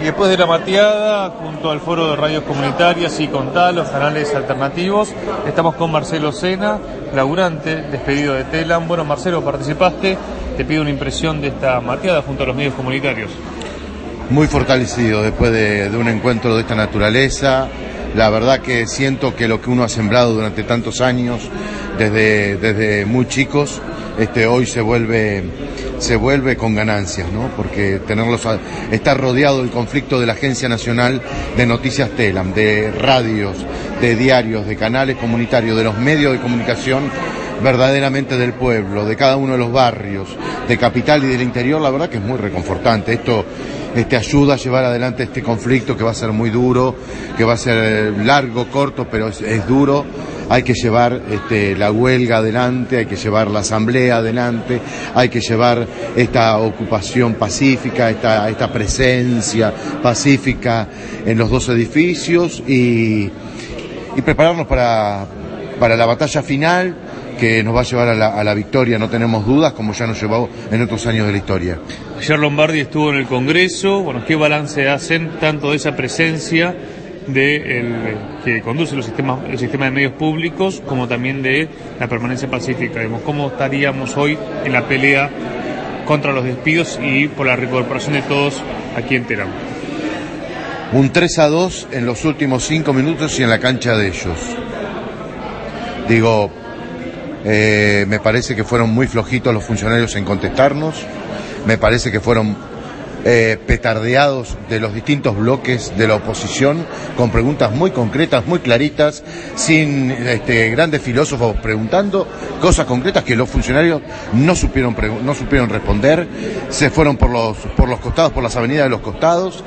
Y después de la mateada, junto al foro de radios comunitarias y Contá, los canales alternativos, estamos con Marcelo Sena, laburante, despedido de Telam. Bueno, Marcelo, participaste, te pido una impresión de esta mateada junto a los medios comunitarios. Muy fortalecido después de un encuentro de esta naturaleza. La verdad que siento que lo que uno ha sembrado durante tantos años, desde muy chicos, hoy se vuelve con ganancias, ¿no? Porque estar rodeado del conflicto de la Agencia Nacional de Noticias Telam, de radios, de diarios, de canales comunitarios, de los medios de comunicación verdaderamente del pueblo, de cada uno de los barrios, de capital y del interior, la verdad que es muy reconfortante. Esto ayuda a llevar adelante este conflicto que va a ser muy duro, que va a ser largo, corto, pero es duro. Hay que llevar la huelga adelante, hay que llevar la asamblea adelante, hay que llevar esta ocupación pacífica, esta presencia pacífica en los dos edificios y prepararnos para la batalla final que nos va a llevar a la victoria, no tenemos dudas, como ya nos llevó en otros años de la historia. Ayer Lombardi estuvo en el Congreso. Bueno, ¿qué balance hacen tanto de esa presencia que conduce el sistema de medios públicos, como también de la permanencia pacífica? ¿Cómo estaríamos hoy en la pelea contra los despidos y por la recuperación de todos aquí en Telam? Un 3-2 en los últimos 5 minutos y en la cancha de ellos. Digo, me parece que fueron muy flojitos los funcionarios en contestarnos, me parece que fueron petardeados de los distintos bloques de la oposición con preguntas muy concretas, muy claritas, sin grandes filósofos preguntando cosas concretas que los funcionarios no supieron responder. Se fueron por los costados, por las avenidas de los costados,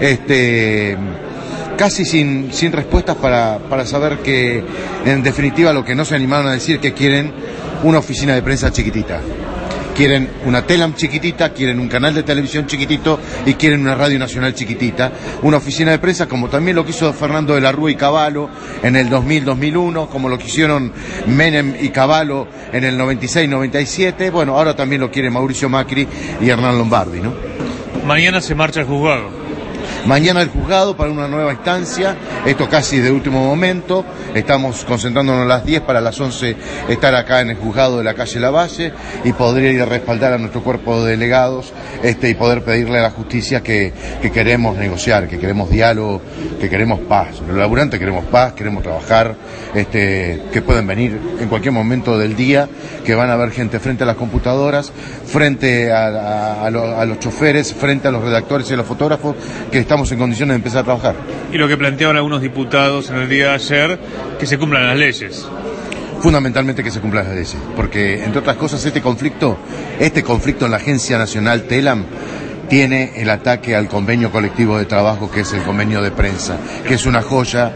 casi sin respuestas para saber que en definitiva lo que no se animaron a decir, que quieren una oficina de prensa chiquitita. Quieren una Telam chiquitita, quieren un canal de televisión chiquitito y quieren una radio nacional chiquitita. Una oficina de prensa como también lo quiso Fernando de la Rúa y Cavallo en el 2000-2001, como lo quisieron Menem y Cavallo en el 96-97. Bueno, ahora también lo quiere Mauricio Macri y Hernán Lombardi, ¿no? Mañana se marcha el juzgado. Mañana el juzgado para una nueva instancia, esto casi de último momento, estamos concentrándonos a las 10 para las 11 estar acá en el juzgado de la calle Lavalle y poder ir a respaldar a nuestro cuerpo de delegados y poder pedirle a la justicia que queremos negociar, que queremos diálogo, que queremos paz. Los laburantes queremos paz, queremos trabajar, que pueden venir en cualquier momento del día, que van a ver gente frente a las computadoras, frente a los choferes, frente a los redactores y a los fotógrafos, que estamos en condiciones de empezar a trabajar. Y lo que planteaban algunos diputados en el día de ayer, que se cumplan las leyes. Fundamentalmente que se cumplan las leyes, porque entre otras cosas este conflicto en la Agencia Nacional Telam tiene el ataque al convenio colectivo de trabajo, que es el convenio de prensa, que es una joya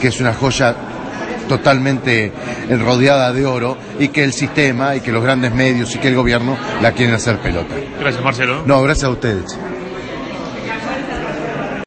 totalmente rodeada de oro, y que el sistema y que los grandes medios y que el gobierno la quieren hacer pelota. Gracias, Marcelo. No, gracias a ustedes.